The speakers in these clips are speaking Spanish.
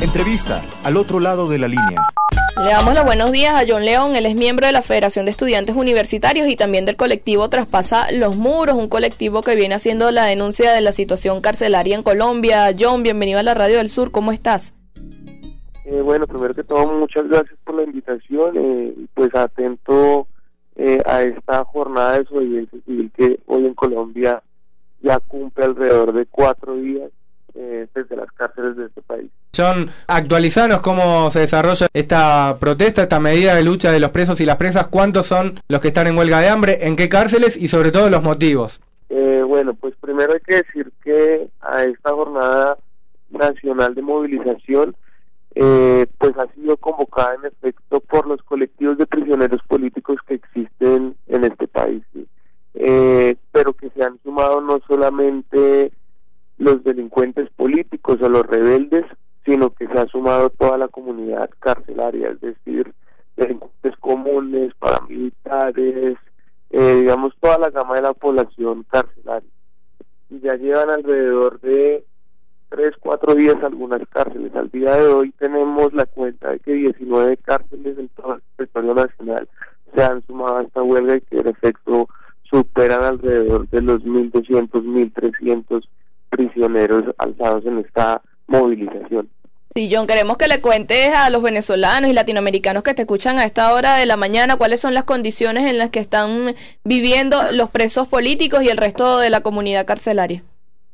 Entrevista al otro lado de la línea. Le damos los buenos días a John León. Él es miembro de la Federación de Estudiantes Universitarios y también del colectivo Traspasa los Muros, un colectivo que viene haciendo la denuncia de la situación carcelaria en Colombia. John, bienvenido a la Radio del Sur, ¿cómo estás? Bueno, primero que todo, muchas gracias por la invitación, pues atento a esta jornada de desobediencia civil que hoy en Colombia ya cumple alrededor de 4 días desde las cárceles de este país. John, actualizanos cómo se desarrolla esta protesta, esta medida de lucha de los presos y las presas. ¿Cuántos son los que están en huelga de hambre? ¿En qué cárceles? Y sobre todo los motivos. Bueno, pues primero hay que decir que a esta jornada nacional de movilización pues ha sido convocada en efecto por los colectivos de prisioneros políticos que existen en este país, ¿sí? Pero que se han sumado no solamente los delincuentes políticos o los rebeldes, sino que se ha sumado toda la comunidad carcelaria, es decir, delincuentes comunes, paramilitares, digamos toda la gama de la población carcelaria. Y ya llevan alrededor de 3-4 días algunas cárceles. Al día de hoy tenemos la cuenta de que 19 cárceles en todo el territorio nacional se han sumado a esta huelga y que en efecto superan alrededor de los 1.200, 1.300 prisioneros alzados en esta movilización. Sí, John, queremos que le cuentes a los venezolanos y latinoamericanos que te escuchan a esta hora de la mañana cuáles son las condiciones en las que están viviendo los presos políticos y el resto de la comunidad carcelaria.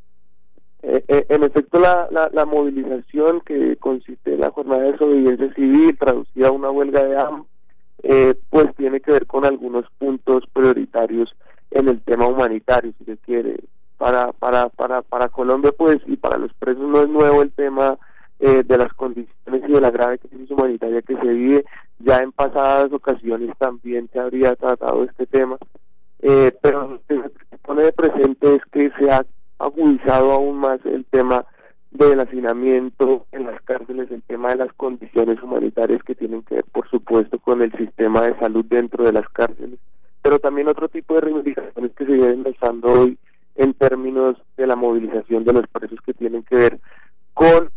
En efecto, la movilización, que consiste en la jornada de desobediencia civil traducida a una huelga de hambre, pues tiene que ver con algunos puntos prioritarios en el tema humanitario, si se quiere. Para Colombia, pues, y para los presos no es nuevo el tema de las condiciones y de la grave crisis humanitaria que se vive. Ya en pasadas ocasiones también se habría tratado este tema, pero lo que se pone de presente es que se ha agudizado aún más el tema del hacinamiento en las cárceles, el tema de las condiciones humanitarias que tienen que ver, por supuesto, con el sistema de salud dentro de las cárceles, pero también otro tipo de reivindicaciones que se vienen lanzando hoy en términos de la movilización de los presos, que tienen que ver con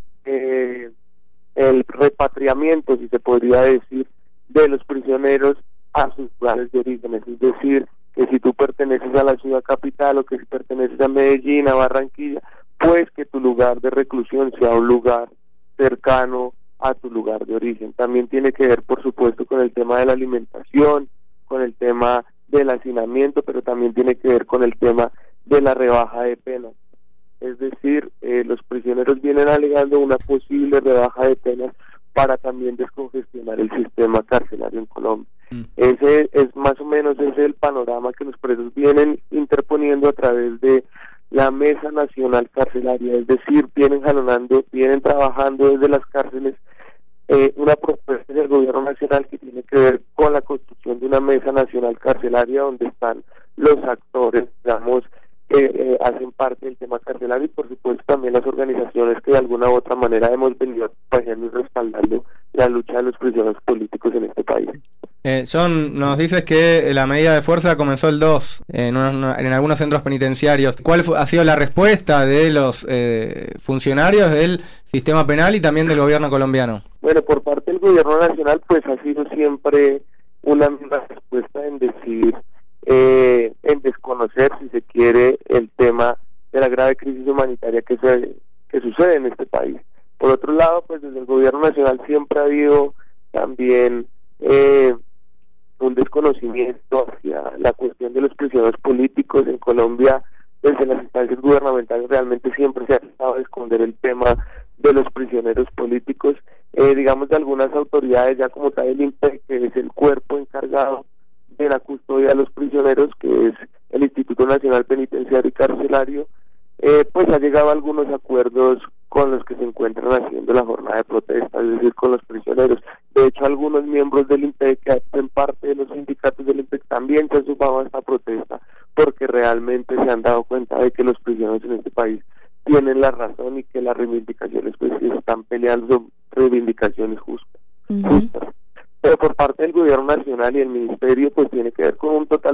el repatriamiento, si se podría decir, de los prisioneros a sus lugares de origen. Es decir, que si tú perteneces a la ciudad capital o que si perteneces a Medellín, a Barranquilla, pues que tu lugar de reclusión sea un lugar cercano a tu lugar de origen. También tiene que ver, por supuesto, con el tema de la alimentación, con el tema del hacinamiento, pero también tiene que ver con el tema de la rebaja de penas. Es decir, los prisioneros vienen alegando una posible rebaja de penas para también descongestionar el sistema carcelario en Colombia. Ese es más o menos el panorama que los presos vienen interponiendo a través de la Mesa Nacional Carcelaria, es decir, vienen trabajando desde las cárceles una propuesta del gobierno nacional que tiene que ver con la construcción de una Mesa Nacional Carcelaria donde están los actores, digamos, hacen parte del tema carcelario, y por supuesto también las organizaciones que de alguna u otra manera hemos venido acompañando y respaldando la lucha de los prisioneros políticos en este país. John, nos dices que la medida de fuerza comenzó el 2 en algunos centros penitenciarios. ¿Cuál ha sido la respuesta de los funcionarios del sistema penal y también del gobierno colombiano? Bueno, por parte del gobierno nacional, pues ha sido siempre una misma respuesta en decir, en desconocer, si se quiere, el tema de la grave crisis humanitaria que sucede en este país. Por otro lado, pues desde el gobierno nacional siempre ha habido también un desconocimiento hacia la cuestión de los prisioneros políticos en Colombia. Desde las instancias gubernamentales realmente siempre se ha tratado de esconder el tema de los prisioneros políticos, digamos, de algunas autoridades, ya como tal el INPE, que es el cuerpo encargado de la custodia de los prisioneros, que es el Instituto Nacional Penitenciario y Carcelario, pues ha llegado a algunos acuerdos con los que se encuentran haciendo la jornada de protesta, es decir, con los prisioneros. De hecho, algunos miembros del INPEC, que hacen parte de los sindicatos del INPEC, también se han sumado a esta protesta, porque realmente se han dado cuenta de que los prisioneros en este país tienen la razón y que las reivindicaciones pues están peleando reivindicaciones justas. Pero por parte del gobierno nacional y el ministerio pues tiene que ver con un total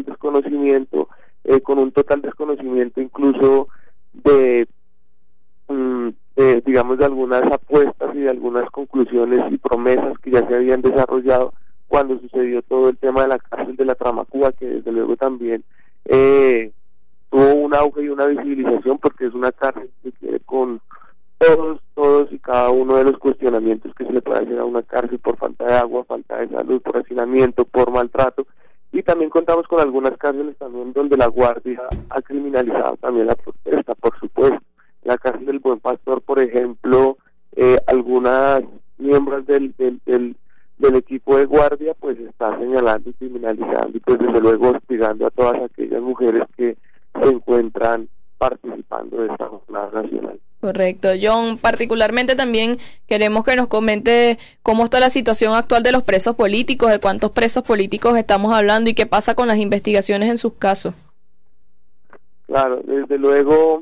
desconocimiento incluso de digamos, de algunas apuestas y de algunas conclusiones y promesas que ya se habían desarrollado cuando sucedió todo el tema de la cárcel de la Tramacúa, que desde luego también tuvo un auge y una visibilización, porque es una cárcel que quiere con todos y cada uno de los cuestionamientos que se le puede hacer a una cárcel por falta de agua, falta de salud, por hacinamiento, por maltrato. Y también contamos con algunas cárceles también donde la Guardia ha criminalizado también la protesta, por supuesto. La cárcel del Buen Pastor, por ejemplo, algunas miembros del equipo de guardia pues está señalando y criminalizando y pues desde luego hostigando a todas aquellas mujeres que se encuentran participando de esta jornada nacional. Correcto. John, particularmente también queremos que nos comente cómo está la situación actual de los presos políticos, de cuántos presos políticos estamos hablando y qué pasa con las investigaciones en sus casos. Claro, desde luego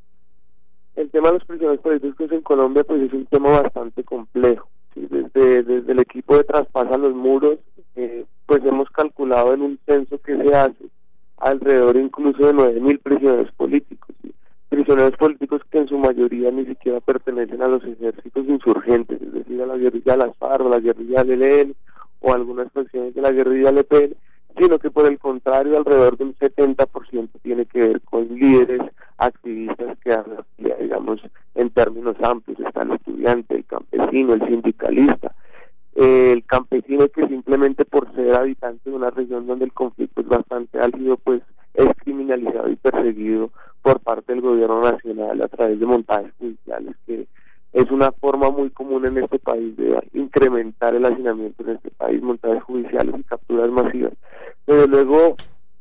el tema de los prisioneros políticos en Colombia pues es un tema bastante complejo. ¿Sí? Desde el equipo de Traspasa los Muros pues hemos calculado en un censo que se hace alrededor incluso de 9.000 prisioneros políticos. ¿Sí? Prisioneros políticos que en su mayoría ni siquiera pertenecen a los ejércitos insurgentes, es decir, a la guerrilla de las FARC, a la guerrilla del ELN o algunas facciones de la guerrilla del EPN, sino que por el contrario alrededor de un 70% tiene que ver con líderes activistas que digamos en términos amplios, está el estudiante, el campesino, el sindicalista, el campesino que simplemente por ser habitante de una región donde el conflicto es bastante álgido pues es criminalizado y perseguido por parte del gobierno nacional a través de montajes judiciales, que es una forma muy común en este país de incrementar el hacinamiento en este país, montajes judiciales y capturas masivas. Desde luego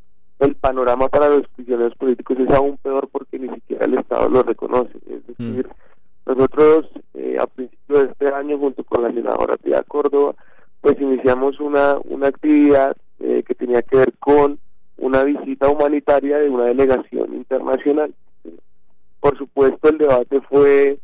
el panorama para los prisioneros políticos es aún peor porque ni siquiera el Estado lo reconoce, es decir, nosotros a principios de este año junto con la senadora Piedad Córdoba pues iniciamos una actividad que tenía que ver con una visita humanitaria de una delegación internacional. Por supuesto el debate fue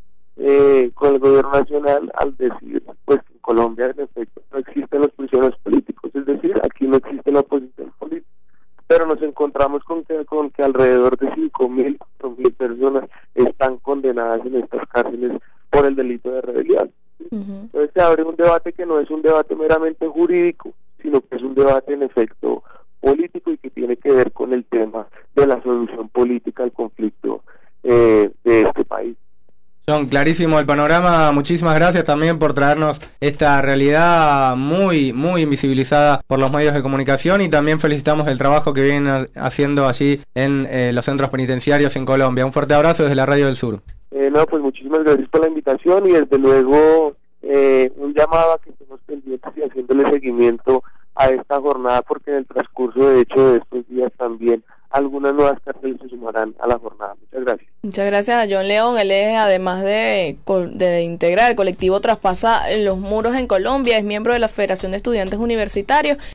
con el gobierno nacional al decir pues que en Colombia en efecto no existen los prisioneros políticos, es decir, aquí no existe la oposición política, pero nos encontramos con que alrededor de 5.000, 4.000 personas están condenadas en estas cárceles por el delito de rebelión. Entonces se abre un debate que no es un debate meramente jurídico, sino que es un debate en efecto político y que tiene que ver con el tema de la solución política al conflicto de este país. John, clarísimo el panorama, muchísimas gracias también por traernos esta realidad muy invisibilizada por los medios de comunicación y también felicitamos el trabajo que vienen haciendo allí en los centros penitenciarios en Colombia. Un fuerte abrazo desde la Radio del Sur. Pues muchísimas gracias por la invitación y desde luego un llamado a que estemos pendientes y haciéndole seguimiento a esta jornada porque en el transcurso de hecho de estos días también algunas nuevas cárceles se sumarán a la jornada. Muchas gracias. Muchas gracias a John León. Él es, además de integrar el colectivo Traspasa los Muros en Colombia, es miembro de la Federación de Estudiantes Universitarios.